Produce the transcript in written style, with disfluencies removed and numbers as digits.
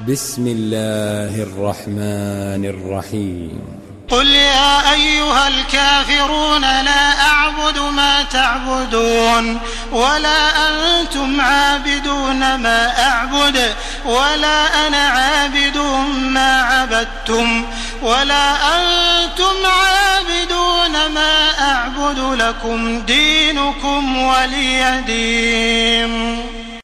بسم الله الرحمن الرحيم. قل يا أيها الكافرون لا أعبد ما تعبدون ولا أنتم عابدون ما أعبد ولا أنا عابد ما عبدتم ولا أنتم عابدون ما أعبد لكم دينكم ولي دين.